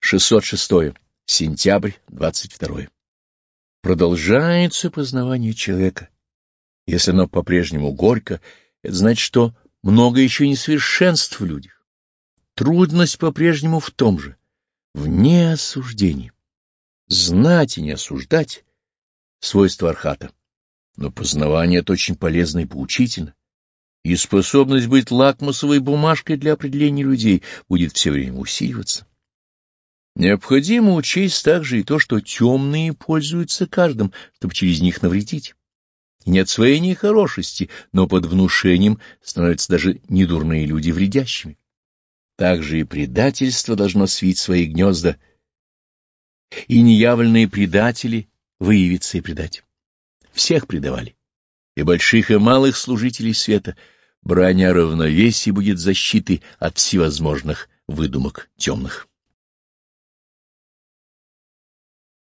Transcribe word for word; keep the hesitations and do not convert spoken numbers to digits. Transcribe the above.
шестьсот шестое. Сентябрь, двадцать второе. Продолжается познавание человека. Если оно по-прежнему горько, это значит, что много еще несовершенств в людях. Трудность по-прежнему в том же, в неосуждении. Знать и не осуждать — свойство архата. Но познавание — это очень полезно и поучительно. И способность быть лакмусовой бумажкой для определения людей будет все время усиливаться. Необходимо учесть также и то, что темные пользуются каждым, чтобы через них навредить. И не от своей нехорошести, но под внушением становятся даже недурные люди вредящими. Также и предательство должно свить свои гнезда, и неявленные предатели выявиться и предать. Всех предавали, и больших, и малых служителей света. Броня равновесия будет защитой от всевозможных выдумок темных.